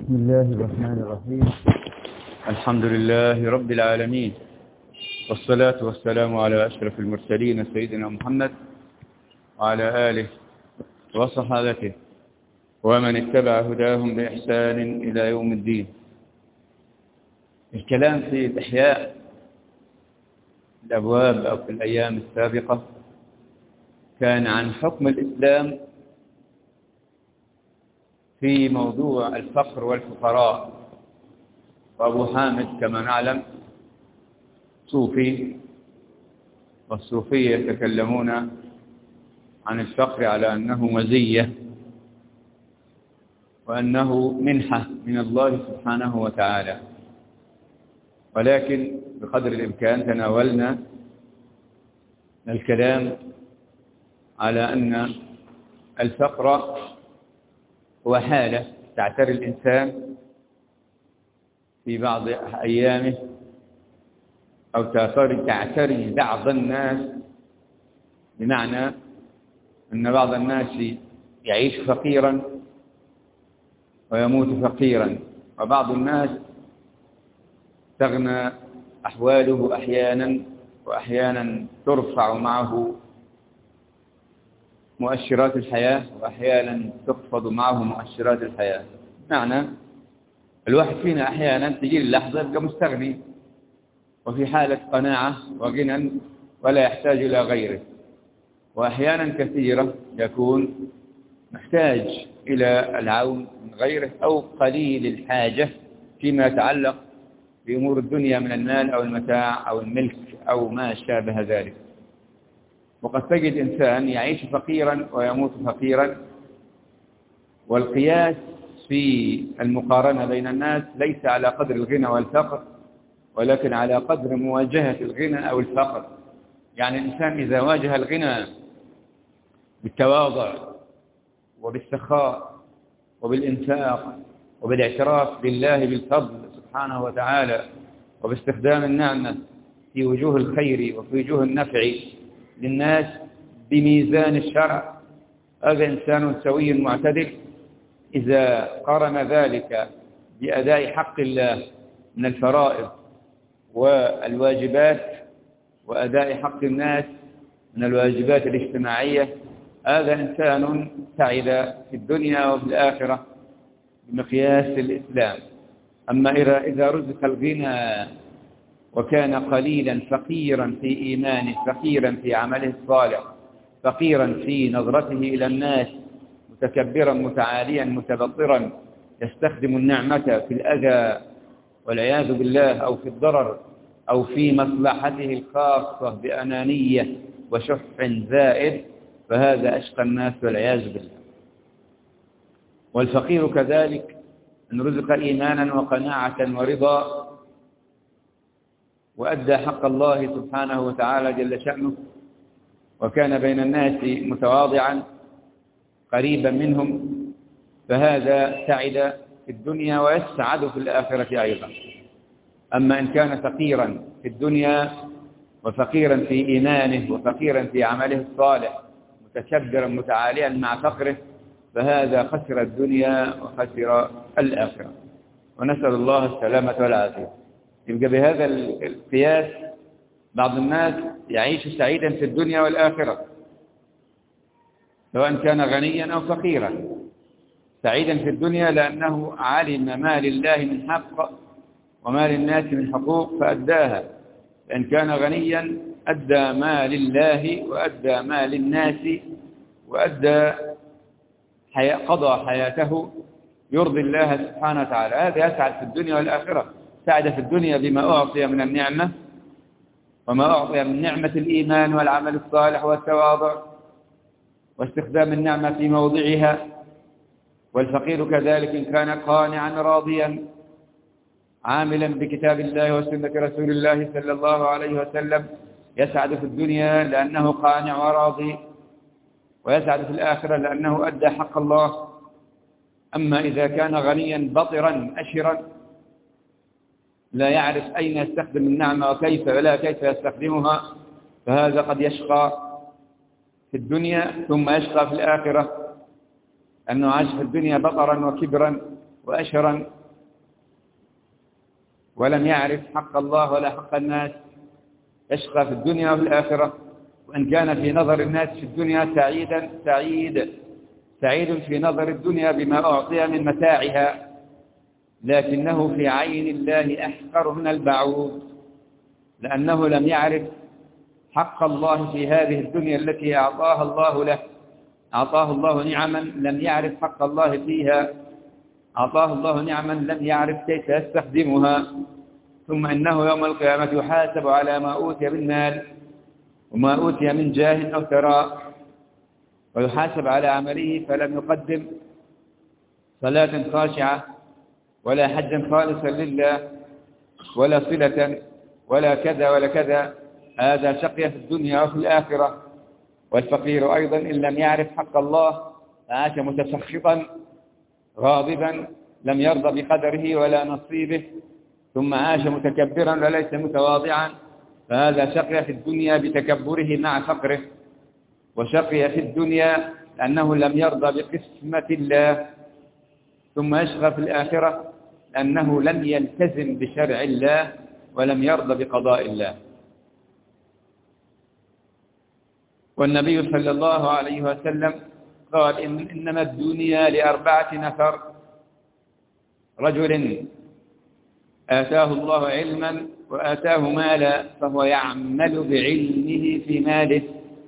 بسم الله الرحمن الرحيم. الحمد لله رب العالمين، والصلاة والسلام على أشرف المرسلين سيدنا محمد وعلى آله وصحابته ومن اتبع هداهم بإحسان إلى يوم الدين. الكلام في إحياء الأبواب أو في الأيام السابقة كان عن حكم الإسلام في موضوع الفقر والفقراء، وأبو حامد كما نعلم صوفي، والصوفية يتكلمون عن الفقر على أنه مزية وأنه منحة من الله سبحانه وتعالى، ولكن بقدر الإمكان تناولنا الكلام على أن الفقر هو حالة تعتري الإنسان في بعض أيامه، أو تعتري بعض الناس، بمعنى أن بعض الناس يعيش فقيرا ويموت فقيرا، وبعض الناس تغنى أحواله أحيانا، وأحيانا ترفع معه مؤشرات الحياة، وأحيانا تخفض معه مؤشرات الحياة. معنى الواحد فينا أحيانا تجي اللحظة يبقى مستغني وفي حالة قناعة وغنى ولا يحتاج إلى غيره، وأحيانا كثيرة يكون محتاج إلى العون من غيره أو قليل الحاجة فيما يتعلق بأمور الدنيا من المال أو المتاع أو الملك أو ما شابه ذلك. وقد تجد إنسان يعيش فقيرا ويموت فقيرا، والقياس في المقارنة بين الناس ليس على قدر الغنى والفقر، ولكن على قدر مواجهة الغنى أو الفقر. يعني الإنسان إذا واجه الغنى بالتواضع وبالسخاء وبالإنفاق وبالاعتراف بالله بالفضل سبحانه وتعالى، وباستخدام النعمة في وجوه الخير وفي وجوه النفع للناس بميزان الشرع، هذا إنسان سوي معتدل. إذا قارن ذلك بأداء حق الله من الفرائض والواجبات وأداء حق الناس من الواجبات الاجتماعية، هذا إنسان سعد في الدنيا وفي الآخرة بمقياس الإسلام. أما إذا رزق الغنى وكان قليلا فقيرا في إيمانه، فقيرا في عمله الصالح، فقيرا في نظرته إلى الناس، متكبرا متعاليا متبطرا، يستخدم النعمة في الأذى والعياذ بالله، أو في الضرر، أو في مصلحته الخاصة بأنانية وشح زائد، فهذا أشقى الناس والعياذ بالله. والفقير كذلك إن رزق إيمانا وقناعة ورضا وأدى حق الله سبحانه وتعالى جل شأنه، وكان بين الناس متواضعا قريبا منهم، فهذا سعد في الدنيا ويسعد في الآخرة أيضا. أما إن كان فقيرا في الدنيا وفقيرا في إيمانه وفقيرا في عمله الصالح، متكبرا متعاليا مع فقره، فهذا خسر الدنيا وخسر الآخرة، ونسأل الله السلامة والعافية. يبقى بهذا القياس بعض الناس يعيش سعيدا في الدنيا والآخرة، سواء كان غنيا أو فقيرا. سعيدا في الدنيا لأنه علم ما لله من حق وما للناس من حقوق فأداها، فإن كان غنيا أدى ما لله وأدى ما للناس وأدى قضى حياته يرضي الله سبحانه وتعالى. هذا يسعد في الدنيا والآخرة. سعد في الدنيا بما أعطي من النعمة، وما أعطي من نعمة الإيمان والعمل الصالح والتواضع واستخدام النعمة في موضعها. والفقير كذلك إن كان قانعا راضيا عاملا بكتاب الله وسنة رسول الله صلى الله عليه وسلم، يسعد في الدنيا لأنه قانع وراضي، ويسعد في الآخرة لأنه أدى حق الله. أما إذا كان غنيا بطرا أشرا لا يعرف أين يستخدم النعمة وكيف ولا كيف يستخدمها، فهذا قد يشقى في الدنيا ثم يشقى في الآخرة، أنه عاش في الدنيا بطرا وكبرا وأشرا ولم يعرف حق الله ولا حق الناس يشقى في الدنيا وفي الآخرة. وإن كان في نظر الناس في الدنيا سعيد في نظر الدنيا بما أعطي من متاعها، لكنه في عين الله أحقر من البعوض، لأنه لم يعرف حق الله في هذه الدنيا التي أعطاها الله له. أعطاه الله نعما لم يعرف حق الله فيها، أعطاه الله نعما لم يعرف كيف يستخدمها. ثم إنه يوم القيامة يحاسب على ما أوتي من مال وما أوتي من جاه أو ثراء، ويحاسب على عمله، فلم يقدم صلاة خاشعة ولا حجا خالصا لله ولا صلة ولا كذا ولا كذا. هذا شقي في الدنيا وفي الآخرة. والفقير أيضا إن لم يعرف حق الله عاش متسخطا غاضبا، لم يرضى بقدره ولا نصيبه، ثم عاش متكبرا وليس متواضعا، فهذا شقي في الدنيا بتكبره مع فقره، وشقي في الدنيا لأنه لم يرضى بقسمة الله، ثم يشقى في الآخرة لأنه لم يلتزم بشرع الله ولم يرضى بقضاء الله. والنبي صلى الله عليه وسلم قال إنما الدنيا ل4 نفر: رجل آتاه الله علما وآتاه مالا فهو يعمل بعلمه في ماله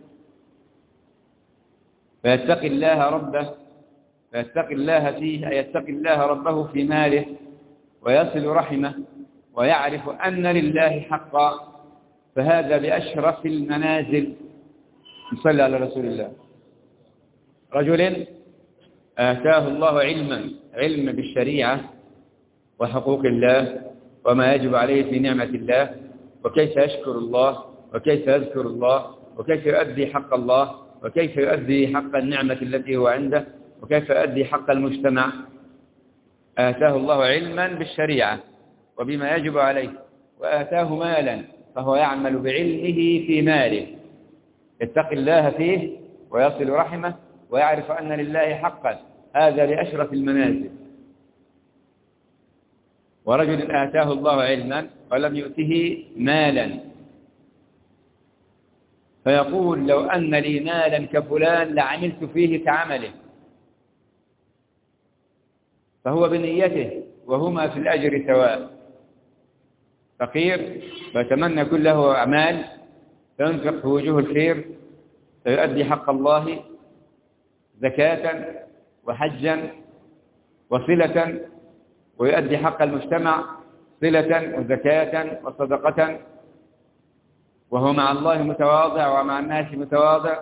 فيتقي الله ربه، فيتقي الله فيه، أي يتقي الله ربه في ماله ويصل رحمه ويعرف أن لله حقا، فهذا بأشرف المنازل. نصلي على رسول الله. رجل آتاه الله علم بالشريعة وحقوق الله وما يجب عليه في نعمة الله، وكيف يشكر الله وكيف يذكر الله وكيف يؤدي حق الله وكيف يؤدي حق النعمة التي هو عنده وكيف يؤدي حق المجتمع. آتاه الله علما بالشريعة وبما يجب عليه، وآتاه مالا فهو يعمل بعلمه في ماله، يتقي الله فيه ويصل رحمه ويعرف أن لله حقا، هذا لأشرف المنازل. ورجل آتاه الله علما ولم يؤته مالا فيقول: لو أن لي مالا كفلان لعملت فيه كعمله، فهو بنيته وهما في الأجر سواء. فقير فيتمنى يكون له أعمال فينفق في وجوه الخير، فيؤدي حق الله زكاة وحجا وصلة، ويؤدي حق المجتمع صلة وزكاة وصدقة، وهو مع الله متواضع ومع الناس متواضع.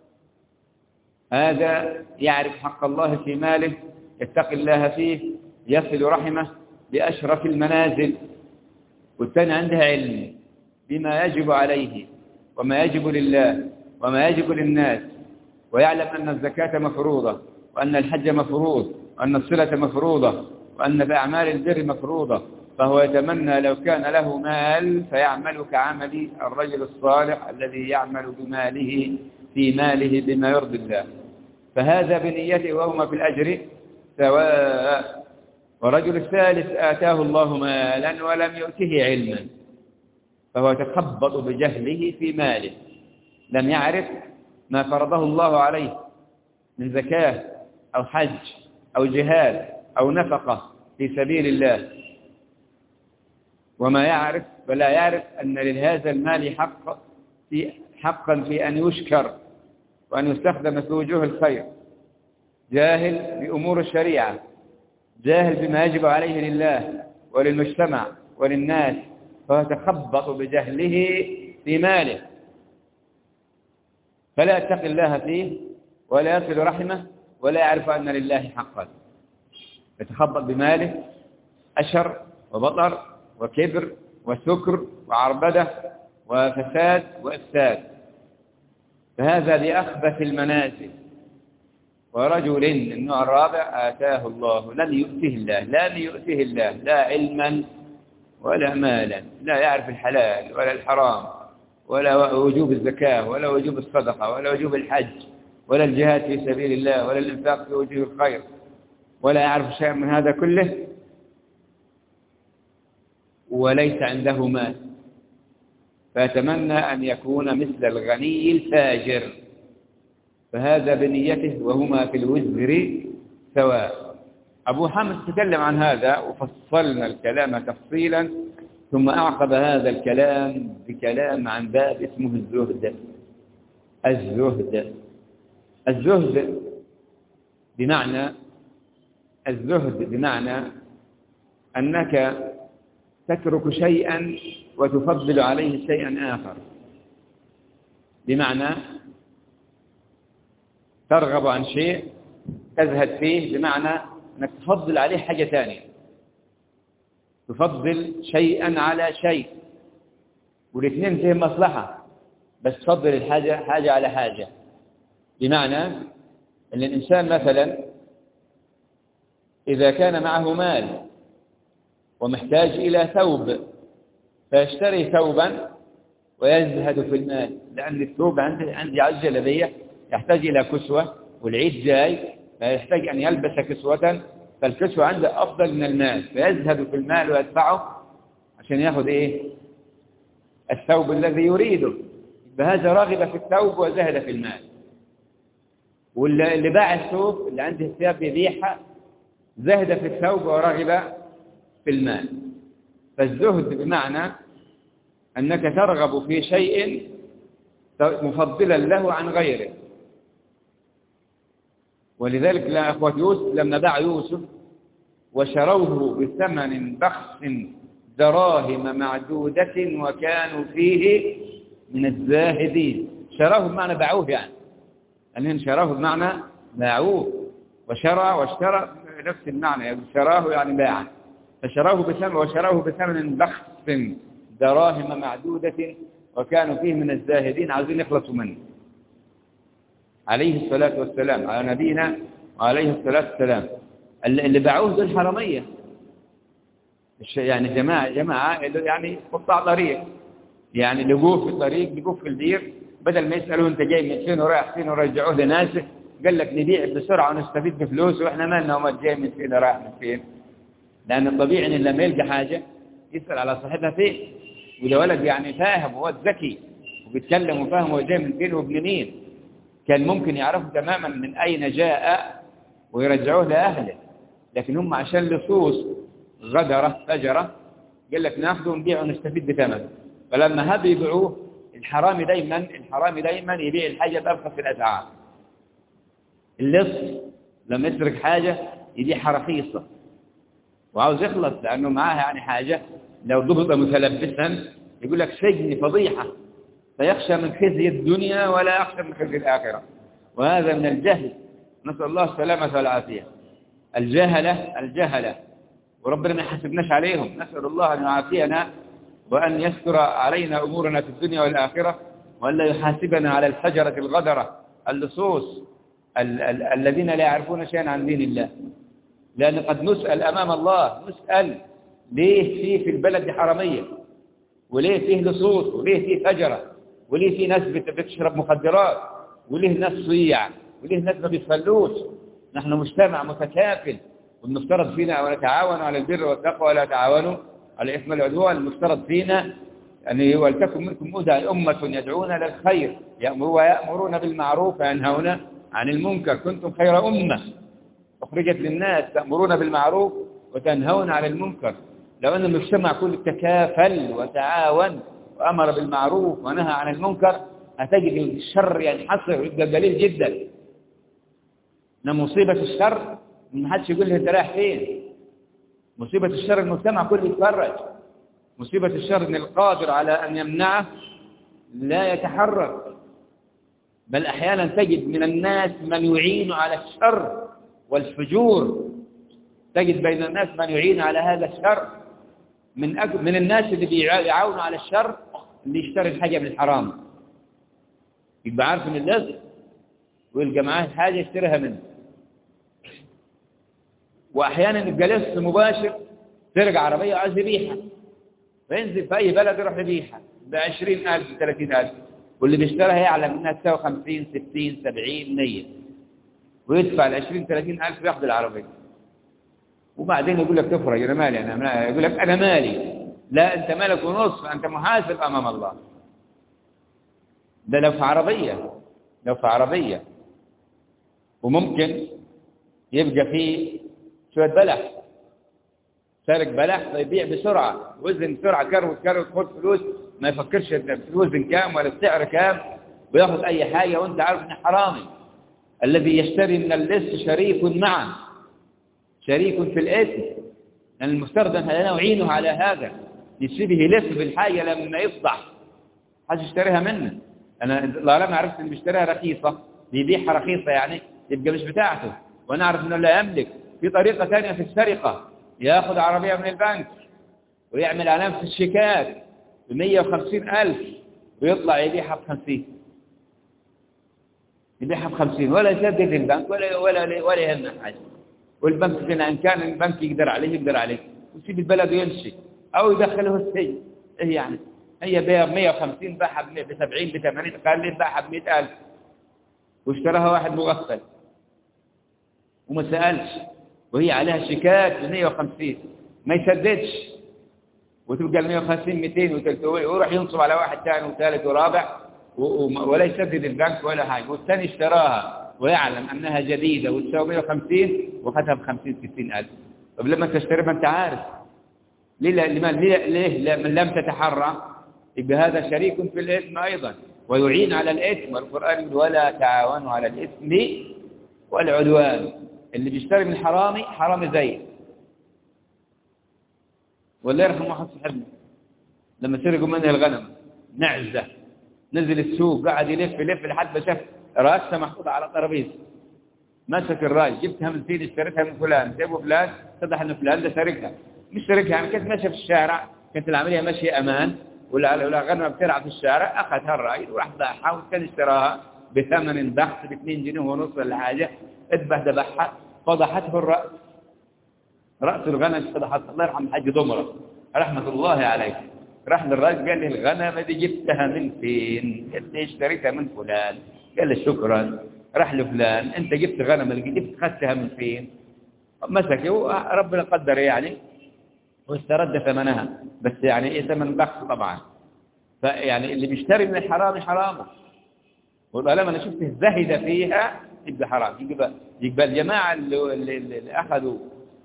هذا يعرف حق الله في ماله، يتقي الله فيه، يصل رحمه بأشرف المنازل. والثاني عندها علم بما يجب عليه وما يجب لله وما يجب للناس، ويعلم أن الزكاة مفروضة وأن الحج مفروض وأن الصلة مفروضة وأن بأعمال البر مفروضة، فهو يتمنى لو كان له مال فيعمل كعمل الرجل الصالح الذي يعمل بماله في ماله بما يرضي الله، فهذا بنيته وهما في الأجر سواء. ورجل الثالث آتاه الله مالا ولم يؤته علما، فهو يتخبط بجهله في ماله، لم يعرف ما فرضه الله عليه من زكاة أو حج أو جهاد أو نفقة في سبيل الله، وما يعرف ولا يعرف أن لهذا المال حقا في أن يشكر وأن يستخدم في وجوه الخير. جاهل بأمور الشريعة، جاهل بما يجب عليه لله وللمجتمع وللناس، فهو يتخبط بجهله في ماله، فلا يتقي الله فيه ولا يصل رحمه ولا يعرف أن لله حقا، يتخبط بماله أشر وبطر وكبر وسكر وعربدة وفساد وإفساد، فهذا بأخبث المنازل. ورجل النوع الرابع آتاه الله لم يؤته الله لا علما ولا مالا، لا يعرف الحلال ولا الحرام ولا وجوب الزكاة ولا وجوب الصدقة ولا وجوب الحج ولا الجهاد في سبيل الله ولا الإنفاق في وجوه الخير، ولا يعرف شيئا من هذا كله وليس عنده مال، فيتمنى أن يكون مثل الغني الفاجر، فهذا بنيته وهما في الوزر سواء. أبو حامد تكلم عن هذا وفصلنا الكلام تفصيلا، ثم أعقب هذا الكلام بكلام عن باب اسمه الزهد. الزهد بمعنى أنك تترك شيئا وتفضل عليه شيئا آخر، بمعنى ترغب عن شيء تزهد فيه، بمعنى أنك تفضل عليه حاجة ثانية، تفضل شيئا على شيء، والاثنين فيهم مصلحة، بس تفضل الحاجة حاجة على حاجة. بمعنى أن الإنسان مثلا إذا كان معه مال ومحتاج إلى ثوب فيشتري ثوبا ويزهد في المال، لأن الثوب عندي عجلة بيه يحتاج إلى كسوة، والعيد جاي فيحتاج أن يلبس كسوة، فالكسوة عنده أفضل من المال، فيزهد في المال ويدفعه عشان يأخذ الثوب الذي يريده. فهذا راغب في الثوب وزهد في المال. واللي باع الثوب اللي عنده ثياب يبيعها زهد في الثوب ورغب في المال. فالزهد بمعنى أنك ترغب في شيء مفضلا له عن غيره. ولذلك أخوة يوسف لما باع يوسف وشروه بثمن بخس دراهم معدودة وكانوا فيه من الزاهدين. شروه بمعنى باعوه، يعني أنهم شروه بمعنى باعوه، واشترى نفس المعنى، يعني شراه يعني باعه. وشروه بثمن بخس دراهم معدودة وكانوا فيه من الزاهدين، عايزين يخلصوا منه. عليه الصلاة والسلام، على نبينا وعليه الصلاة والسلام. اللي باعوه دول حرامية، يعني جماعة يعني قطاع طريق، يعني لقوه في الطريق، لقوه في البير، بدل ما يسألوه انت جاي من فين ورايح فين ورجعوه لناسه، قال لك نبيع بسرعة ونستفيد بفلوس، واحنا مالنا وما جاي من فين ورايح من فين. لأن الطبيعي ان لما يلقى حاجة يسأل على صاحبها فين، وده ولد يعني فاهم وهو ذكي وبيتكلم وفاهم هو جاي من فين وابن مين، كان ممكن يعرفوا تماما من أين جاء ويرجعوه لأهله. لكن هم عشان لصوص غدرة فجرة قال لك ناخذه ونبيعه ونستفيد بثمنه. فلما هذا يبيعوه، الحرامي دايما يبيع الحاجة بأرخص الأسعار. اللص لما يسرق حاجة يبيعها رخيصة وعاوز يخلص، لأنه معاه يعني حاجة لو ضبط متلبسا يقول لك سجن فضيحة، فيخشى من خزي الدنيا ولا يخشى من خزي الآخرة. وهذا من الجهل، نسأل الله السلامة والعافية. الجهلة وربنا ما يحاسبناش عليهم، نسأل الله أن يعافينا وأن يستر علينا أمورنا في الدنيا والآخرة، وأن لا يحاسبنا على الفجرة الغدرة اللصوص الذين لا يعرفون شيئا عن دين الله. لأن قد نسأل أمام الله، نسأل ليه في البلد حرامية، وليه فيه لصوص، وليه فيه فجرة، وليه فيه ناس بتشرب مخدرات، وليه ناس صيع، وليه ناس ما بيصلوش. نحن مجتمع متكافل، والمفترض فينا أن نتعاون على البر والتقوى ولا تعاونوا على الإثم والعدوان. المفترض فينا أن ولتكن منكم أمة يدعون للخير ويأمرون بالمعروف وينهون عن المنكر. كنتم خير أمة أخرجت للناس تأمرون بالمعروف وتنهون عن المنكر. لو أن المجتمع كله تكافل وتعاون وأمر بالمعروف ونهى عن المنكر، هتجد الشر ينحصر ويبقى قليل جدا. إن مصيبة الشر ما حدش يقول له انت رايح فين. مصيبة الشر المجتمع كله يتفرج. مصيبة الشر ان القادر على ان يمنعه لا يتحرك، بل احيانا تجد من الناس من يعين على الشر والفجور. تجد بين الناس من يعين على هذا الشر من الناس اللي بيعاونوا على الشر اللي يشتري الحاجة من الحرام، يبقى عارف ان اللص ويلقى معاه حاجة يشتريها منه. واحيانا يبقى لص مباشر، ترجع عربية وعايز يبيعها، فينزل في اي بلد يروح يبيعها ب20,000 30,000، واللي بيشتريها يعلم انها تساوي 50 60 70 100، ويدفع ال20 30,000 وياخذ العربية. وبعدين يقول لك تفرج أنا مالي، يقول لك أنا مالي. لا، أنت مالك ونصف، أنت محاسب أمام الله. ده لو في عربية وممكن يبقى فيه شوية بلح، سارق بلح فيبيع بسرعة، وزن بسرعة، كروت خد فلوس، ما يفكرش الوزن كام ولا السعر كام، وياخذ أي حاجة وأنت عارف إنه حرامي. الذي يشتري من اللص شريك معه، شريك في الإثم، لأن المفترض أن نعينه على هذا، يسيبه يلف بالحاجة لما يفضح حاجة يشتريها منه. أنا لما عرفت إنه بيشتريها رخيصة، بيبيعها رخيصة يعني يبقى مش بتاعته، وأنا أعرف إنه لا يملك. في طريقة ثانية في السرقة، يأخذ عربية من البنك ويعمل علامة في الشيكات ب150,000 ويطلع يبيعها ب50، يبيعها ب50 ولا يسدد البنك ولا يهمه حاجة. والبنك هنا إن كان البنك يقدر عليه ويسيب البلد ويمشي أو يدخله السجن. إيه يعني؟ هي بيع 150 باعها ب70 ب80، قال لي باعها ب100,000 واشتراها واحد مغفل وما سألش، وهي عليها شيكات ب150 ما يسددش، وتبقى 150 200 و300 ويروح ينصب على واحد ثاني وثالث ورابع ولا يسدد البنك ولا حاجة. والثاني اشتراها ويعلم أنها جديدة وتساوي 150 وخدها ب50-60,000. طب لما تشتري ما أنت عارف ليه لم تتحرى؟ يبقى هذا شريك في الإثم أيضا ويعين على الإثم. والقرآن يقول ولا تعاونوا على الإثم والعدوان. اللي بيشتري من حرامي زي والله يرحم واحد صاحبنا لما سرقوا منه الغنم نعزة، نزل السوق قاعد يلف لحد ما شاف راسها محطوطة على طرابيزه، مسك الراس، جبتها من فين؟ اشتريتها من فلان، جابوا فلان اتضح ان فلان ده سرقها، مش سرقها يعني كانت ماشيه في الشارع، كانت العمليه ماشيه امان ولا غنمه بتلعب في الشارع، اخذها الراجل وراح باعها وكان اشتراها بثمن بحث ب2 جنيه ونص ولا حاجه، ذبحها فضحته الراس، راس الغنم فضحت. الله يرحم الحاج ضمره رحمه الله عليه، راح للراجل قال له الغنمه دي جبتها من فين؟ قال له اشتريتها من فلان. قال له شكرا. راح لفلان انت جبت غنمه جبت خدتها من فين؟ مسكه ربنا قدر يعني واسترد ثمنها، بس يعني ايه ثمن بخس طبعا. فيعني اللي بيشتري من الحرام حرامه، والعلماء انا شفت الزهد فيها يبقى حرام. يبقى الجماعه اللي اخذوا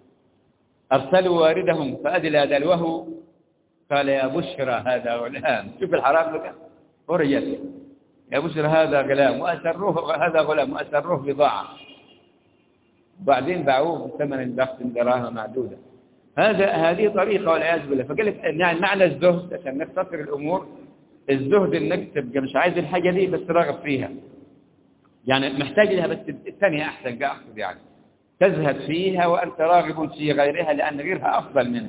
ارسلوا واردهم فادلى دلوه قال يا بشرى هذا غلام. شوف الحرام لك فرجت يا بشرى هذا غلام واسروه، هذا غلام واسروه بضاعه، وبعدين باعوه بثمن البخس دراهم معدوده. هذه طريقه والعياذ بالله. فقال لك يعني معنى الزهد عشان نختصر الامور، الزهد انك تبقى مش عايز الحاجه دي بس راغب فيها، يعني محتاج لها بس الثانيه احسن، اقصد يعني تزهد فيها وانت راغب في غيرها لان غيرها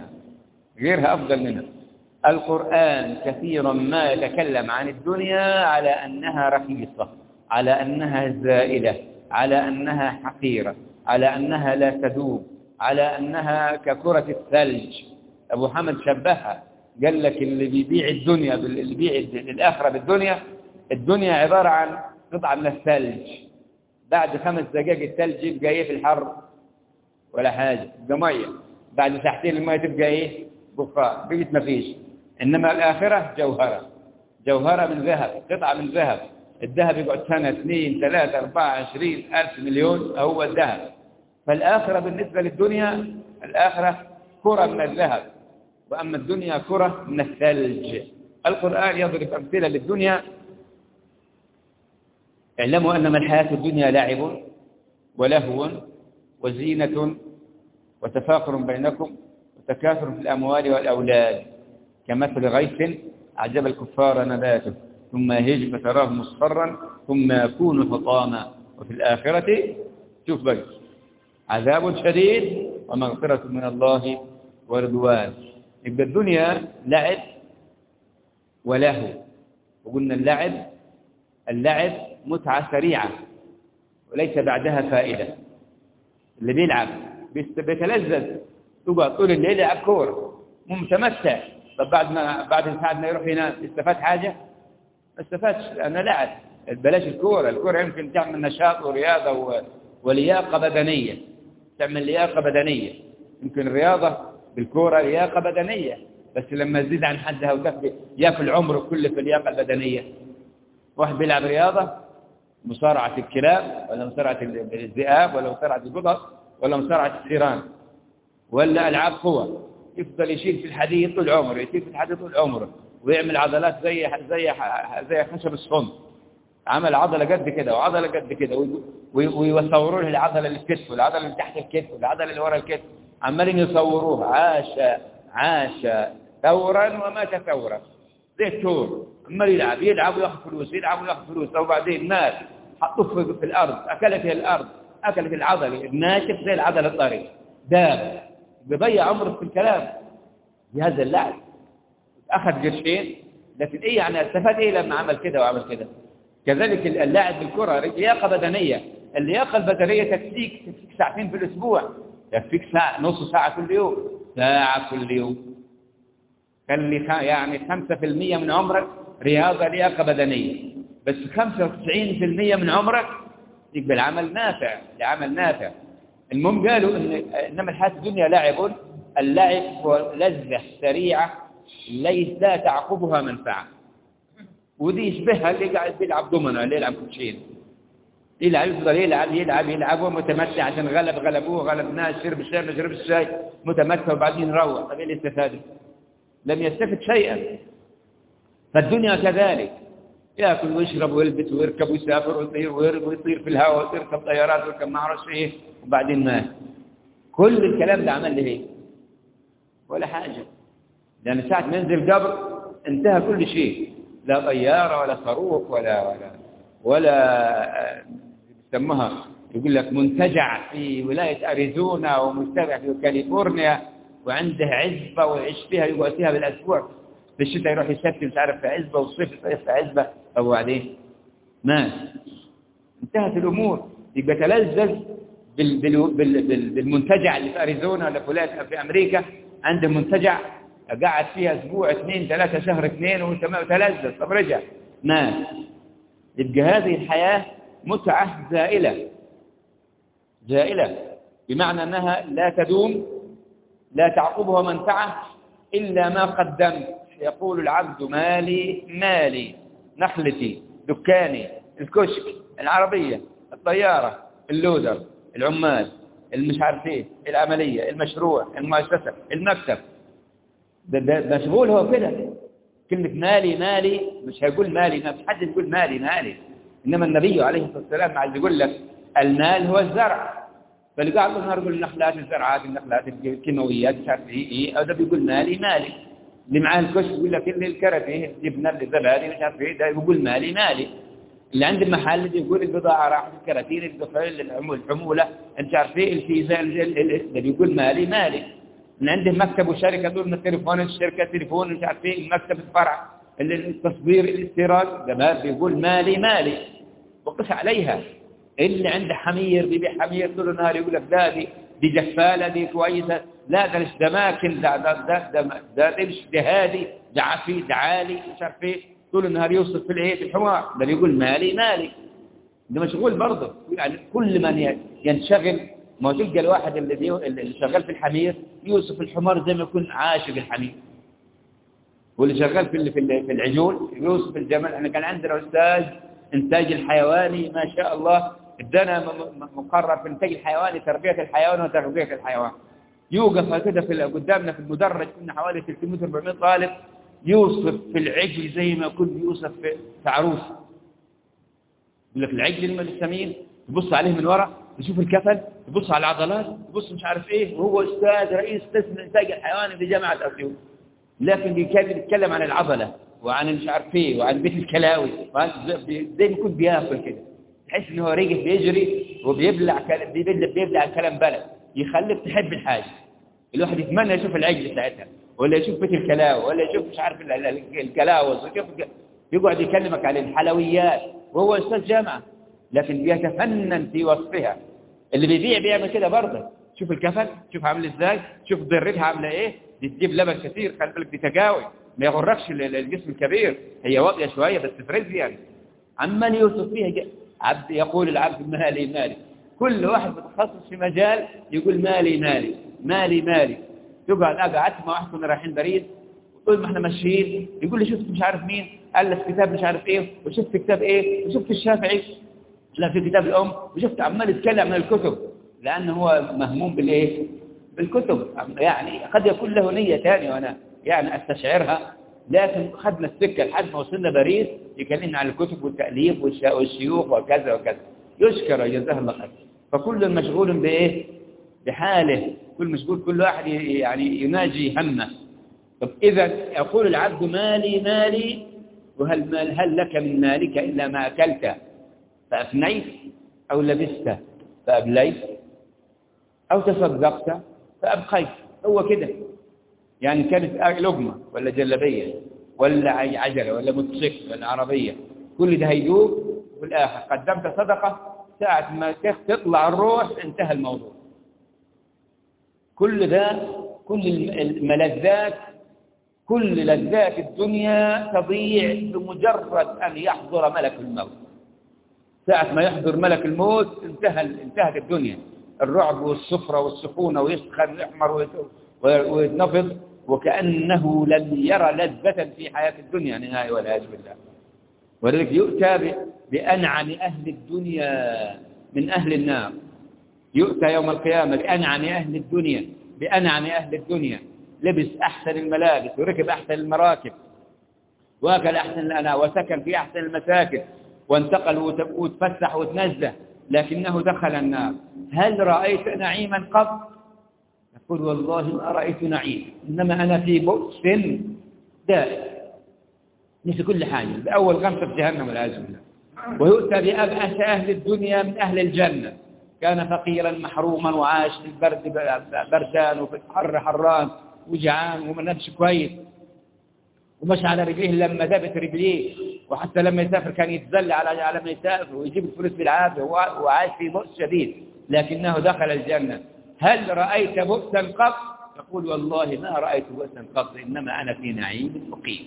افضل منها. القرآن كثيرا ما يتكلم عن الدنيا على أنها رخيصة، على أنها زائلة، على أنها حقيرة، على أنها لا تدوم، على أنها ككرة الثلج. أبو حمد شبهها قال لك اللي بيبيع الدنيا اللي بيبيع الآخرة بالدنيا، الدنيا عبارة عن قطعة من الثلج، بعد 5 دقائق الثلج يبقى ايه في الحر ولا حاجة، يبقى مية، بعد ساعتين المية تبقى ايه بخار، بقيت ما فيش. إنما الآخرة جوهرة من ذهب، قطعة من ذهب. الذهب يقعد سنة 2 3 4 20 ألف مليون هو الذهب. فالآخرة بالنسبة للدنيا، الآخرة كرة من الذهب، وأما الدنيا كرة من الثلج. القرآن يضرب أمثلة للدنيا. اعلموا أنما الحياة الدنيا لعب ولهو وزينة وتفاخر بينكم وتكاثر في الأموال والأولاد كمثل غيث أعجب الكفار نباته ثم يهيج فتراه مصفرا ثم يكون حطاما وفي الآخرة شوف بقى عذاب شديد ومغفرة من الله ورضوان. يبقى الدنيا لعب ولهو، وقلنا اللعب متعة سريعة وليس بعدها فائدة. اللي بيلعب بيتلذذ تبقى طول الليل يلعب كورة متمتع، طب بعد ساعة ما يروح ينام استفاد حاجة؟ ما استفادش، لأنه لعب. بلاش الكورة يمكن تعمل نشاط ورياضة ولياقة بدنية، تعمل لياقة بدنية، يمكن الرياضة بالكورة لياقة بدنية، بس لما تزيد عن حدها وتكفي ياكل عمره كله في اللياقة البدنية. واحد بيلعب رياضة مصارعة الكلاب ولا مصارعة الذئاب ولا مصارعة القطط ولا مصارعة الثيران ولا ألعاب قوة، يفضل يشيل في الحديد طول عمره، يشيل في الحديد طول عمره، ويعمل عضلات زي خشب الصمت. عمل عضلة قد كده وعضلة قد كده، ويصوروا له العضلة اللي في كتفه والعضلة اللي تحت الكتف والعضلة اللي ورا الكتف، عمالين يصوروه. عاش ثورا ومات ثورا، زي الثور عمال يلعب وياخذ فلوس، يلعب وياخذ فلوس، وبعدين مات، حطوه في الأرض، أكلته الأرض، أكلت العضلة الناشف زي العضلة الطري، داب، بيضيع عمره في الكلام بهذا اللعب. أخذ قرشين، لكن إيه يعني استفاد إيه لما عمل كده وعمل كده؟ كذلك اللاعب بالكرة لياقة بدنية، اللياقة البدنية تكفيك ساعتين في الأسبوع، تكفيك ساعة، نص ساعة كل يوم، ساعة كل يوم. خلي يعني 5% من عمرك رياضة لياقة بدنية، بس 95% من عمرك يبقى العمل نافع، العمل نافع. المهم قالوا إنما الحياة الدنيا لعب، اللعب هو لذة سريعة ليس لا تعقبها منفعة. ودي يشبهها اللي قاعد بيلعب دومنا، اللي يلعب كوتشين، يفضل يلعب ومتمتع عشان غلبوه، غلب ناس، شرب الشاي ما شرب الشاي، متمتع وبعدين يروح. طب ايه اللي استفاد؟ لم يستفد شيئا. فالدنيا كذلك، ياكل ويشرب ويلبس ويركب ويسافر ويطير في الهواء ويركب طيارات ويركب ما اعرفش ايه، وبعدين مات. كل الكلام ده عمل له ايه؟ ولا حاجه، لان ساعه ما ينزل قبر انتهى كل شيء، لا طياره ولا صاروخ ولا بيسموها، يقول لك منتجع في ولايه اريزونا ومنتجع في كاليفورنيا، وعنده عزبه ويعيش فيها، يقعد فيها بالاسبوع، في الشتاء يروح يسافر مش عارف في عزبه، والصيف يصيف في عزبه. طب وبعدين مات، انتهت الامور. يبقى تلذذ بالمنتجع اللي في اريزونا ولا في ولايه في امريكا، عنده منتجع قعد فيها اسبوع 2 3 شهر 2 وتلذذ، طب رجع مات. يبقى هذه الحياه متعه زائله، بمعنى انها لا تدوم، لا تعقبها منفعه الا ما قدمت. يقول العبد مالي نخلتي، دكاني، الكشك، العربيه، الطياره، اللودر، العمال، المش عارف ايه، العمليه، المشروع، المؤسسه، المكتب. ده مشغول هو كده. كلمه مالي مش هيقول مالي، ما فيش حد يقول مالي. انما النبي عليه الصلاه والسلام عايز يقول لك المال هو الزرع، فاللي قاعد النهار يقول النخلات، الزرعات، النخلات، الكيماويات، مش عارف ايه، ده بيقول مالي. اللي معاه الكشك يقول لك الكرفيه، الجبنه، الزبادي، مش عارف ايه، ده يقول مالي. اللي عند المحل يقول البضاعه راحت، الكراتين، الحموله، انت عارف ايه، الفيزا، ده بيقول مالي. اللي عنده مكتب وشركه، دول من التليفون، الشركه تليفون، مش عارف ايه، المكتب الفرع، التصدير، الاستيراد، ده بيقول مالي. وقف عليها. اللي عنده حمير بيبيع حمير طول النهار، يقول لك دي جفاله، دي كويسه، لا ده مش دماكن، ده مش هادي، ده عفي، ده عالي، مش عارف ايه، طول النهار يوصف في الايه، في الحمار، ده بيقول مالي. ده مشغول برضه. يعني كل من ينشغل، ما تلقى الواحد اللي شغال في الحمير يوصف الحمار زي ما يكون عاشق الحمير، واللي شغال في العجول يوصف الجمل. احنا كان عندنا استاذ انتاج الحيواني ما شاء الله، ادانا مقرر في الانتاج الحيواني، تربيه الحيوان وتغذيه الحيوان. يوقف كده قدامنا في المدرج، كنا حوالي 300 400 طالب، يوصف في العجل زي ما كنت يوصف في عروس. يقول لك العجل السمين، تبص عليه من وراء، تشوف الكفل، تبص على العضلات، تبص مش عارف ايه، وهو استاذ رئيس قسم الانتاج الحيواني في جامعه اسيوط، لكن بيتكلم عن العضله وعن مش عارف ايه وعن بيت الكلاوي، زي ما يكون بياكل كده، تحس ان هو ريقه بيجري وبيبلع الكلام بلد، يخليك تحب الحاجه. الواحد يتمنى يشوف العجل ساعتها، ولا يشوف بيت الكلاوي، ولا يشوف مش عارف الكلاوس، يقعد يكلمك عن الحلويات وهو استاذ جامعه، لكن بيتفنن في وصفها. اللي بيعمل كده برضه، شوف الكفل، شوف عامل ازاي، شوف ضرتها عامله ايه، دي تجيب لبن كثير، خلي بالك دي تجاوي، ما يغركش الجسم الكبير، هي واطيه شويه بس تفرز يعني. عمال يوصف فيها عبد، يقول العبد مالي. كل واحد متخصص في مجال يقول مالي. مالي مالي. تقعد قعدت مع واحد كنا رايحين باريس، وتقول ما احنا ماشيين، يقول لي شفت مش عارف مين ألف كتاب مش عارف ايه، وشفت كتاب ايه، وشفت الشافعي لا في كتاب الأم، وشفت عمال يتكلم عن الكتب، لأنه هو مهموم بالإيه؟ بالكتب. يعني قد يكون له نية ثانية وأنا يعني أستشعرها، لكن خدنا السكة لحد ما وصلنا باريس يكلمنا عن الكتب والتأليف والشيوخ وكذا وكذا. يشكر جزاه الله خير. فكل مشغول بإيه؟ بحاله، كل مشغول، كل واحد يعني يناجي همه. طب إذا يقول العبد مالي مالي، هل لك من مالك إلا ما أكلت فأفنيت، أو لبست فأبليت، أو تصدقت فأبقيت. هو كده يعني، كانت لقمة ولا جلبية ولا عجلة ولا موتوسيكل ولا عربية، كل ده هيدوب في الآخر. قدمت صدقة ساعة ما تطلع الروح انتهى الموضوع. كل ده، كل الملذات، كل لذات الدنيا تضيع بمجرد أن يحضر ملك الموت. ساعة ما يحضر ملك الموت انتهت الدنيا. الرعب والسفرة والسخونة، ويسخن ويحمر ويتنفض وكأنه لم يرى لذة في حياة الدنيا نهاية والعياذ بالله. ولذلك يؤتى بأنعم أهل الدنيا من أهل النار. يؤتى يوم القيامة بأنعم أهل الدنيا، بأنعم أهل الدنيا، لبس أحسن الملابس وركب أحسن المراكب وأكل أحسن الأناء وسكن في أحسن المساكن وانتقل وتفسح وتنزه، لكنه دخل النار. هل رأيت نعيما قط؟ يقول والله ما رأيت نعيم، إنما أنا في بؤس دائم، نسي كل حاجة، بأول غمسة في جهنم والعياذ بالله. ويؤتى بأبأس أهل الدنيا من أهل الجنة، كان فقيرا محروما وعاش في البرد بردان وفي الحر حران وجعان وما نمشي كويس ومشى على رجليه لما ذابت رجليه، وحتى لما يسافر كان يتذل على ما يسافر ويجيب الفلوس بالعافية وعاش في بؤس شديد، لكنه دخل الجنة. هل رأيت بؤسا قط؟ يقول والله ما رأيت بؤسا قط، إنما أنا في نعيم مقيم.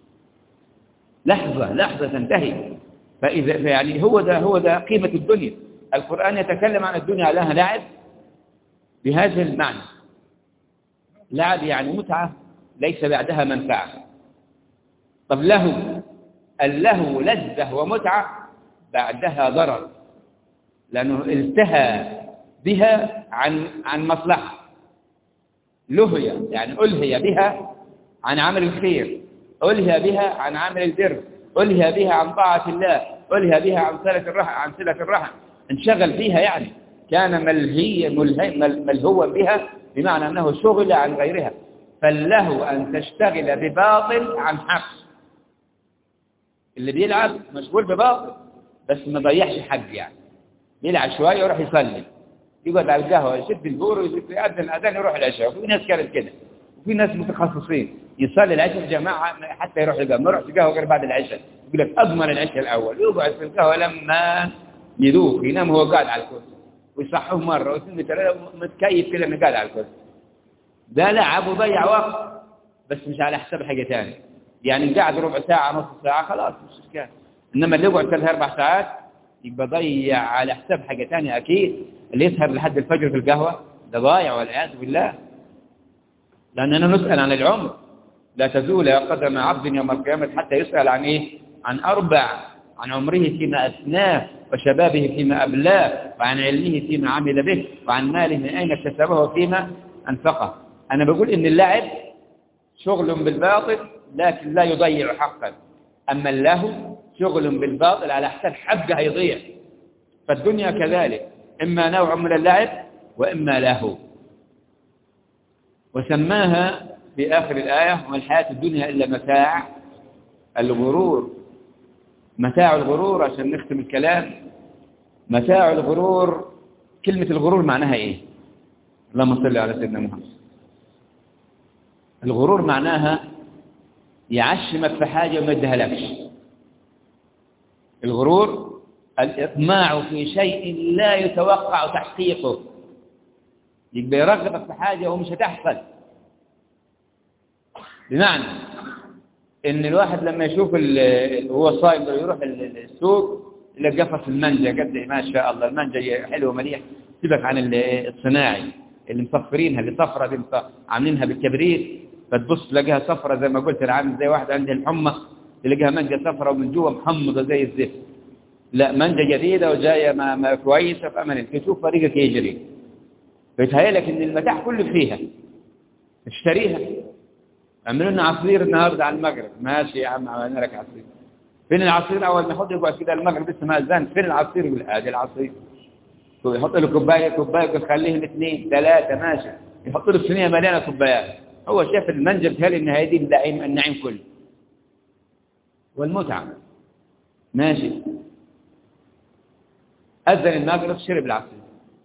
لحظة تنتهي. فإذا يعني هو ده قيمة الدنيا. القرآن يتكلم عن الدنيا لها لعب بهذا المعنى. لعب يعني متعة ليس بعدها منفعة. طب اللهو لذة ومتعة بعدها ضرر، لأنه التهى بها عن مصلحة. لهي يعني ألهي بها عن عمل الخير، ألهي بها عن عمل البر، ألهي بها عن طاعة الله، ألهي بها عن صلة الرحم، انشغل فيها، يعني كان ملهوا بها، بمعنى أنه شغل عن غيرها. فاللهو أن تشتغل بباطل عن حق. اللي بيلعب مشغول بباطل بس ما ضيعش حق، يعني يلعب شوية ويروح يصلي، يقعد على القهوة يشد البور ويأذن الأذان يروح العشاء. وفي ناس كانت كده، وفي ناس متخصصين يصلي العشاء الجماعة حتى يروح القهوة، ما يروحش القهوة غير بعد العشاء. يقول لك أضمن العشاء الأول، يقعد في القهوة لما يذوق، ينام هو قاعد على الكرسي، ويصحوه مرة واثنين وثلاثة متكيف كده انه قاعد على الكرسي. ده لعب وضيع وقت بس مش على حساب حاجة ثانيه. يعني قاعد ربع ساعة نص ساعة خلاص مش إشكال، إنما اللي يقعد 3-4 ساعات يبقى ضيع على حساب حاجة ثانيه أكيد. اللي يسهر لحد الفجر في القهوة ده ضايع والعياذ بالله. لأننا نسأل عن العمر، لا تزول قدم عبد يوم القيامة حتى يسأل عن إيه؟ عن 4: عن عمره فيما أثناه، وشبابه فيما أبلاه، وعن علمه فيما عمل به، وعن ماله من أين اكتسبه وفيما أنفقه. أنا بقول إن اللعب شغل بالباطل لكن لا يضيع حقا، أما اللهو شغل بالباطل على حساب حقه هيضيع. فالدنيا كذلك، إما نوع من اللعب وإما لهو. وسماها في آخر الآية: وما الحياة الدنيا إلا متاع الغرور. متاع الغرور، عشان نختم الكلام، متاع الغرور، كلمة الغرور معناها إيه؟ اللهم صل على سيدنا محمد. الغرور معناها يعشمك في حاجة وما يديها لكش. الغرور الإطماع في شيء لا يتوقع تحقيقه، يبقى يرغبك في حاجة ومش هتحصل. بمعنى إن الواحد لما يشوف هو صايم يروح السوق يلاقي قفص المانجا قد ما شاء الله، المانجا حلو ومليح، سيبك عن الصناعي اللي مصفرينها، اللي صفرة دي عاملينها بالكبريت، فتبص تلاقيها صفرة زي ما قلت، عامل زي واحد عنده الحمى تلاقيها مانجا صفرة ومن جوه محمضة زي الزفت. لا، مانجا جديدة وجاية ما كويسة، فأمل تشوف فريقك يجري، فيتهيألك إن المتاع كله فيها، اشتريها. عملوا لنا عصير النهارده على المغرب، ماشي يا عم عملنا لك عصير. فين العصير؟ أول ما يحط يقعد كده المغرب لسه ما أذان، فين العصير؟ يقول هذا العصير. يحط له كوباية يقول خليهم 2 3 ماشي، يحط له الصينية مليانة كوبايات. هو شاف المنجر بتهيألي إن هذه النعيم كله والمتعة. ماشي، أذن المغرب، شرب العصير.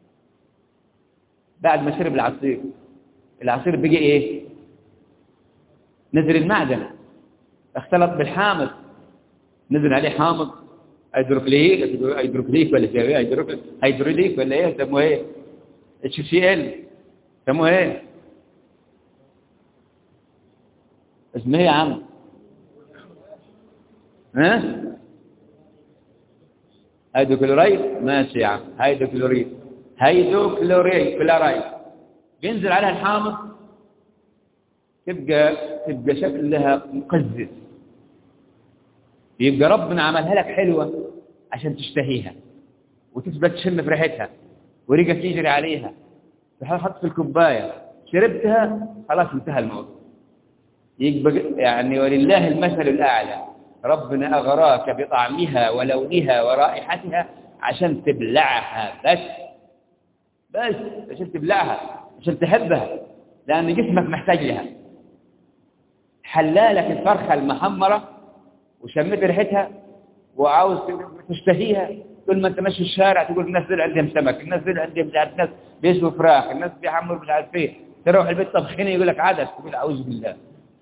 بعد ما شرب العصير بقي إيه؟ نزل المعدن، اختلط بالحامض، نزل عليه حامض هيدروكليك ولا هيدروليك ولا ايه سموه ايه؟ HCl سموه ايه؟ اسمه ايه يا عم؟ ها؟ هيدروكلوريد. ماشي يا عم، هيدروكلوريد بينزل عليها الحامض، تبقى شكلها مقزز. يبقى ربنا عملها لك حلوة عشان تشتهيها وتثبت تشم في ريحتها وريقك يجري عليها، تحط في الكوباية، شربتها خلاص انتهى الموضوع. يبقى يعني ولله المثل الأعلى، ربنا أغراك بطعمها ولونها ورائحتها عشان تبلعها بس عشان تبلعها، عشان تحبها، لأن جسمك محتاج لها. حلالك الفرخة المحمرة وشميت ريحتها وعاوز تشتهيها، كل ما انت ماشي الشارع تقول الناس دول عندهم سمك، الناس دول عندهم مش عارف، ناس بيسووا فراخ، الناس بيعمروا مش عارف ايه، تروح البيت طبخين يقول لك عدس، تقول اعوذ بالله.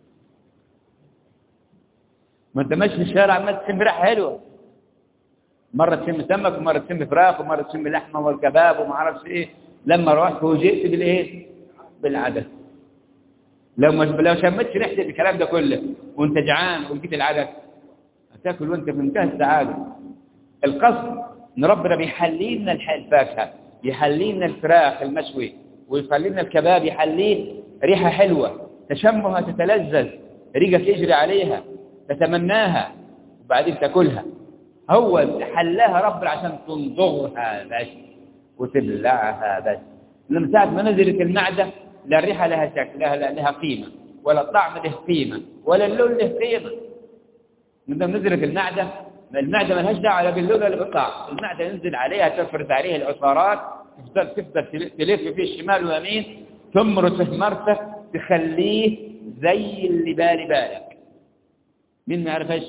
ما انت ماشي في الشارع عمال تشم ريحه حلوه، مره تشم سمك ومره تشم فراخ ومره تشم لحمه والكباب وما اعرفش ايه، لما روحت فوجئت بالايه؟ بالعدس. لو شمتش ريحه الكلام ده كله وانت جعان ولقيت العدس هتاكل وانت في منتهى السعاده. القصد ان ربنا بيحلي لنا الفاكهه، يحلي لنا الفراخ المشوي، ويخلي لنا الكباب، يحليه ريحه حلوه تشمها تتلذذ، ريقك يجري عليها تتمناها وبعدين تاكلها. هو حلاها ربنا عشان تنضغها بس وتبلعها بس. من ساعه ما نزلت المعده لا الريحه لها شكل، لها قيمه، ولا الطعم له قيمه، ولا اللون له قيمه. من نزلت المعده ما لهاش دعوه لا باللون ولا بالطعم. المعده ينزل عليها تفرز عليها العصارات، تفضل تلف فيه الشمال واليمين، تمرسه مرسه تخليه زي اللي بالك. مين ما يعرفش؟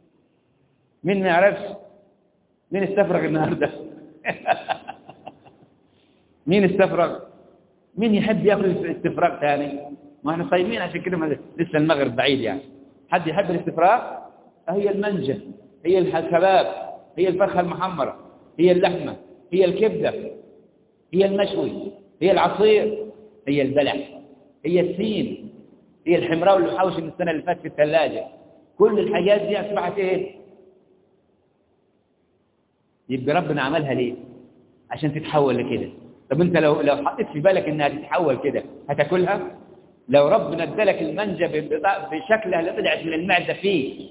مين استفرغ النهارده؟ مين استفرغ؟ مين يحب ياكل استفراغ ثاني؟ ما احنا صايمين عشان كده لسه المغرب بعيد يعني. حد يحب الاستفراغ؟ هي المنجة، هي الكباب، هي الفرخة المحمرة، هي اللحمة، هي الكبدة، هي المشوي، هي العصير، هي البلح، هي السين، هي الحمراء اللي حوش من السنة اللي فاتت في الثلاجة. كل الحاجات دي أصبحت إيه؟ يبقى ربنا عملها ليه؟ عشان تتحول لكده. طب أنت لو حطيت في بالك إنها تتحول كده هتاكلها؟ لو ربنا ادالك المنجة بشكلها اللي طلعت من المعدة فيه،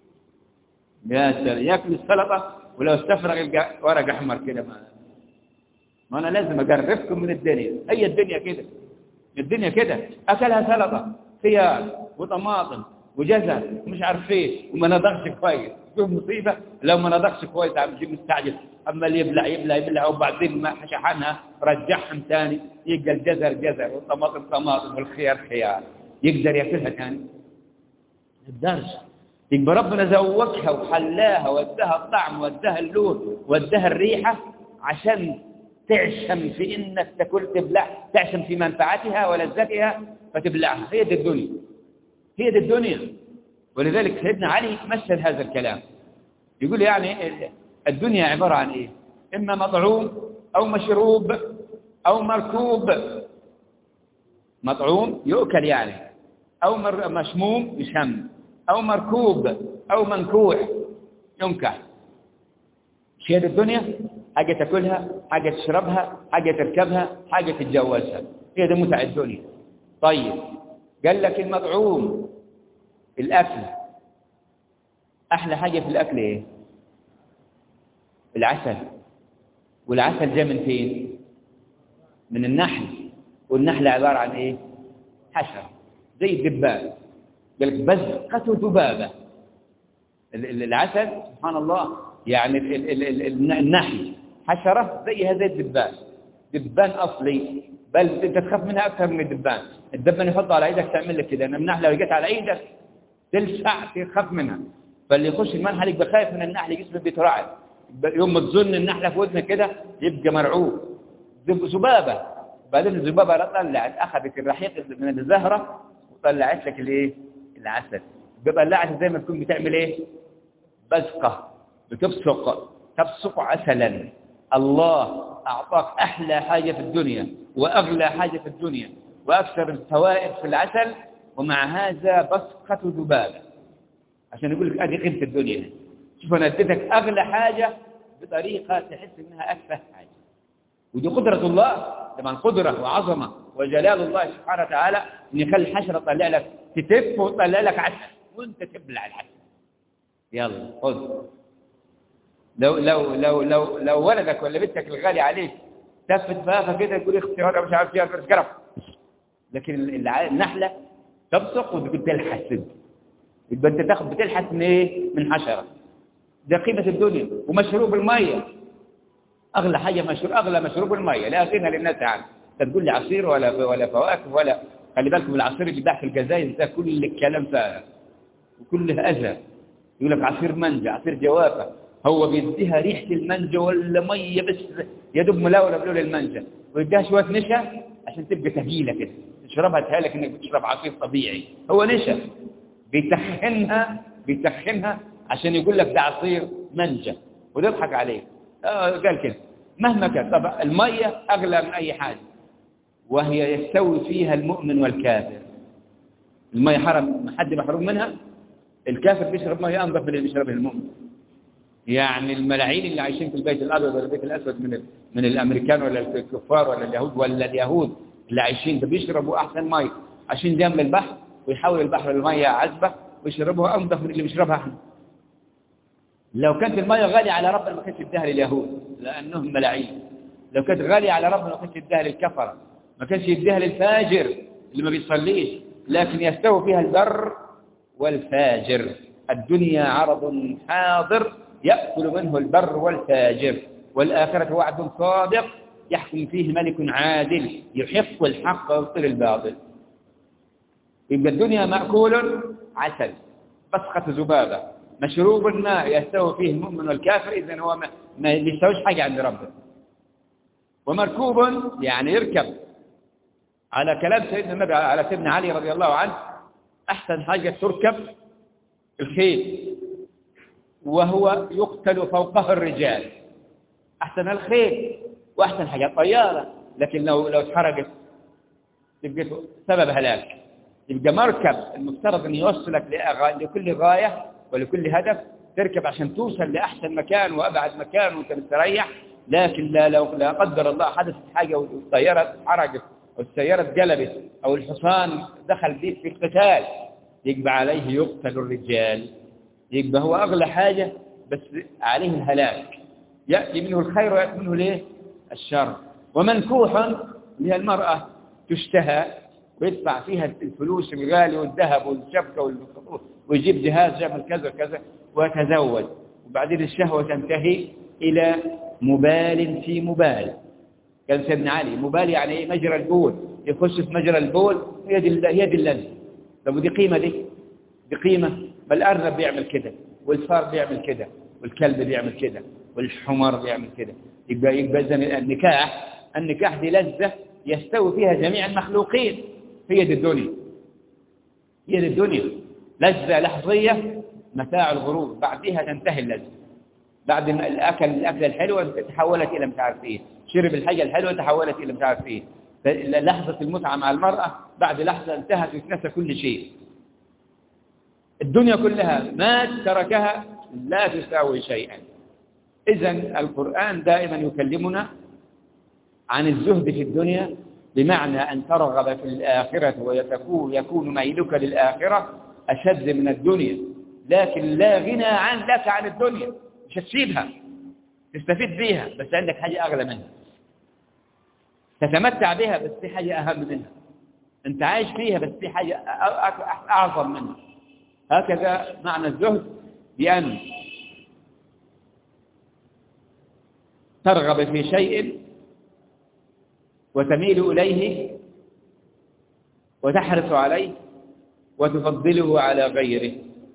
ياكل السلطة ولو استفرغ ورق أحمر كده. ما أنا لازم أقربكم من الدنيا. هي الدنيا كده أكلها سلطة خيار وطماطم وجزر ومش عارف ايه وما نضغش كويس. شوف مصيبة لو ما نضغش كويس عم يجي مستعجل، أما اللي يبلع وبعدين ما شحنها رجعهم ثاني، يبقى الجزر جزر والطماطم طماطم والخيار خيار، يقدر ياكلها ثاني؟ الدرج. يبقى ربنا زوجها وحلاها وادها الطعم وادها اللون وادها الريحة عشان تعشم في انك تاكل تبلع، تعشم في منفعتها ولذتها فتبلعها. هي دي الدنيا. ولذلك سيدنا علي مثل هذا الكلام، يقول يعني الدنيا عبارة عن ايه؟ اما مطعوم او مشروب او مركوب. مطعوم يؤكل يعني، او مشموم يشم، او مركوب او منكوح ينكح. شيء الدنيا، حاجة تاكلها، حاجة تشربها، حاجة تركبها، حاجة تتجوزها. هي دي متع الدنيا. طيب قال لك المطعوم، الأكل، أحلى حاجة في الأكل إيه؟ العسل. والعسل جاء من فين؟ من النحل. والنحل عبارة عن إيه؟ حشرة زي الدبان. قال لك بزقة ذبابة. العسل سبحان الله يعني النحل حشرة زيها زي الدبان، دبان أصلي، بل أنت تخاف منها أكثر من الدبان. الدبان يحط على إيدك تعمل لك كده، إنما النحلة لو جت على إيدك تلسع تخاف منها. فاللي يخش المنحل يبقى خايف من النحل، جسمه بيترعب. يوم ما تظن النحلة في ودنك كده يبقى مرعوب. ذبابة. بعدين الذبابة طلعت أخذت الرحيق من الزهرة وطلعت لك الإيه؟ العسل. طلعت زي ما تكون بتعمل إيه؟ بزقة، تبصق عسلا. الله أعطاك أحلى حاجة في الدنيا وأغلى حاجة في الدنيا وأكثر الفوائد في العسل، ومع هذا بصقة ذبابة عشان يقول لك أدي قيمة الدنيا. شوف أنا اديتك أغلى حاجة بطريقة تحس إنها أكثر حاجة. ودي قدرة الله طبعا، قدرة وعظمة وجلال الله سبحانه وتعالى إن يخلي الحشرة تطلع لك تتف وتطلع لك عسل وأنت تبلع العسل. يلا خذ. لو ولدك ولا بنتك الغالي عليك تفت فافه كده تقول اختي هذا مش عارف فيها كرف، لكن النحله تبصق وتقول تلحس. يبقى انت تاخذ بتلحس من ايه؟ من حشره. ده قيمه الدنيا. ومشروب الميه اغلى حاجه، اغلى مشروب الميه، لا غنى للناس عنه. انت تقول لي عصير ولا فواكه ولا، خلي بالكم العصير اللي بيباع في الجزائر ده كل الكلام فارغ وكله اذى. يقول لك عصير مانجا، عصير جوافه، هو بيديها ريحه المانجا ولا ميه بس يا دوب ملاوله بلون المانجا، ويديها شويه نشا عشان تبقى ثقيله كده تشربها تهالك انك بتشرب عصير طبيعي. هو نشا بيتخنها عشان يقول لك ده عصير مانجا ويضحك عليك. قال كده. مهما كان طبعا الميه اغلى من اي حاجه، وهي يستوي فيها المؤمن والكافر. الميه حرم، حد محروم منها؟ الكافر بيشرب ميه انظف من اللي بيشربها المؤمن. يعني الملاعين اللي عايشين في البيت الابيض ولا البيت الاسود من الامريكان ولا الكفار ولا اليهود اللي عايشين ده بيشربوا احسن ميه عشان جنب البحر، ويحول البحر لميه عذبه ويشربوها انظف من اللي بيشربها احنا. لو كانت الميه غاليه على ربنا ما كانش يديها لليهود لانهم ملاعين. لو كانت غاليه على ربنا ما كانش يديها للكفره، ما كانش يديها للفاجر اللي ما بيصليش. لكن يستوي فيها البر والفاجر. الدنيا عرض حاضر يأكل منه البر والفاجر، والآخرة وعد صادق يحكم فيه ملك عادل يحق الحق ويبطل الباطل. يبقى الدنيا مأكول عسل، بصقة ذبابة، مشروب ماء يستوي فيه المؤمن والكافر، إذن هو ما يستويش حاجة عند ربه. ومركوب يعني يركب. على كلام سيدنا النبي على سيدنا علي رضي الله عنه أحسن حاجة تركب الخيل، وهو يقتل فوقه الرجال. أحسن الخيل وأحسن حاجة الطيارة، لكن لو اتحرقت تبقى سبب هلاك. يبقى مركب المفترض أن يوصلك لكل غاية ولكل هدف، تركب عشان توصل لأحسن مكان وأبعد مكان وأنت مستريح. لكن لو لا قدر الله حدثت حاجة والطيارة اتحرقت أو السيارة اتقلبت أو الحصان دخل بيك في القتال، يبقى عليه يقتل الرجال. يبقى هو أغلى حاجة بس عليه الهلاك، يأتي منه الخير ويأتي منه ليه؟ الشر. ومنكوحا هي المرأة تشتهى ويدفع فيها الفلوس الغالي والذهب والشبكة والخطوط ويجيب جهاز جمل كذا كذا ويتزوج، وبعدين الشهوة تنتهي إلى مبال في مبال. كان سيدنا علي مبال يعني إيه؟ مجرى البول، يخش في مجرى البول هي دي اللذة. طب دي قيمة دي قيمة؟ ما الأرنب بيعمل كده والفار بيعمل كده والكلب بيعمل كده والحمار بيعمل كده. يبقى إذن النكاح دي لذة يستوي فيها جميع المخلوقين. هي دي الدنيا لذة لحظية متاع الغرور، بعدها تنتهي اللذة. بعد ما الأكل الحلوة تحولت إلى مش عارف إيه، شرب الحاجة الحلوة تحولت إلى مش عارف إيه. لحظة المتعة مع المرأة بعد لحظة انتهت وتنسى كل شيء. الدنيا كلها ما تركها لا تساوي شيئا. إذن القرآن دائما يكلمنا عن الزهد في الدنيا بمعنى أن ترغب في الآخرة ويكون ميلك للآخرة أشد من الدنيا، لكن لا غنى لك عن الدنيا، مش هتسيبها، تستفيد بيها، بس عندك حاجة أغلى منها، تتمتع بها بس في حاجة أهم منها، أنت عايش فيها بس في حاجة أعظم منها. هكذا معنى الزهد، بأن ترغب في شيء وتميل إليه وتحرص عليه وتفضله على غيره،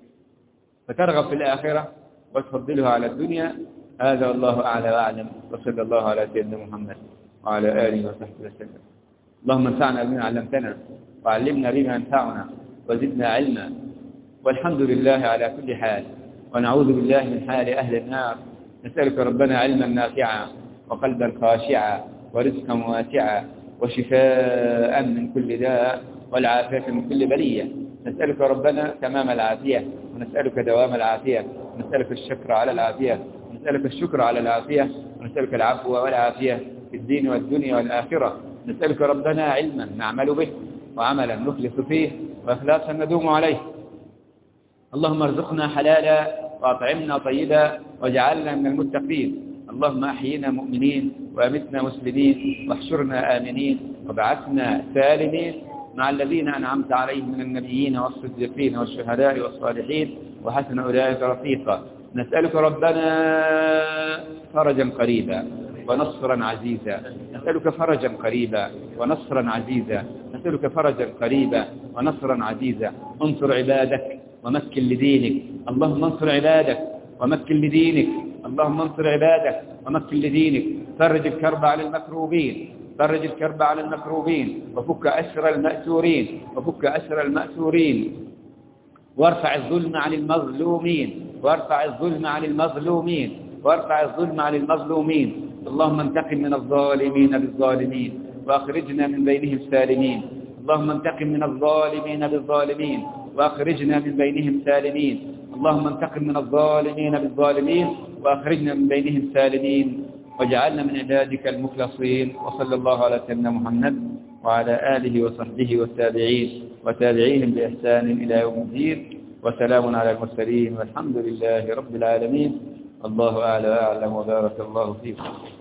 فترغب في الآخرة وتفضلها على الدنيا. هذا والله أعلى وأعلم، وصلى الله على سيدنا محمد وعلى آله وصحبه وسلم. اللهم انفعنا بما علمتنا وعلمنا بما ينفعنا وزدنا علما، والحمد لله على كل حال، ونعوذ بالله من حال أهل النار. نسألك ربنا علما نافعا وقلبا خاشعا ورزقا واسعا وشفاء من كل داء والعافية من كل بلية. نسألك ربنا تمام العافية، ونسألك دوام العافية، ونسألك الشكر على العافية، ونسألك الشكر على العافية، ونسألك العفو والعافية في الدين والدنيا والآخرة. نسألك ربنا علما نعمل به، وعملا نخلص فيه، وإخلاصا ندوم عليه. اللهم ارزقنا حلالا وأطعمنا طيبا واجعلنا من المتقين. اللهم أحينا مؤمنين وأمتنا مسلمين واحشرنا آمنين وبعثنا سالمين مع الذين أنعمت عليهم من النبيين والصديقين والشهداء والصالحين وحسن أولئك رفيقا. نسألك ربنا فرجا قريبا ونصرا عزيزا، نسألك فرجا قريبا ونصرا عزيزا، نسألك فرجا قريبا ونصرا عزيزا. انصر عبادك ومكن لدينك، اللهم انصر عبادك ومكن لدينك، اللهم انصر عبادك ومكن لدينك. فرج الكرب على المكروبين، فرج الكرب على المكروبين، وفك أسر المأسورين، وفك أسر المأسورين، وارفع الظلم عن المظلومين، وارفع الظلم عن المظلومين، وارفع الظلم عن المظلومين. اللهم انتقم من الظالمين بالظالمين وأخرجنا من بينهم سالمين. اللهم انتقم من الظالمين بالظالمين وأخرجنا من بينهم سالمين. اللهم انتقم من الظالمين بالظالمين وأخرجنا من بينهم سالمين، واجعلنا من عبادك المخلصين. وصلى الله على سيدنا محمد وعلى آله وصحبه والتابعين وتابعيهم بإحسان إلى يوم الدين، وسلام على المرسلين، والحمد لله رب العالمين. الله أعلى وأعلم، وبارك الله فيكم.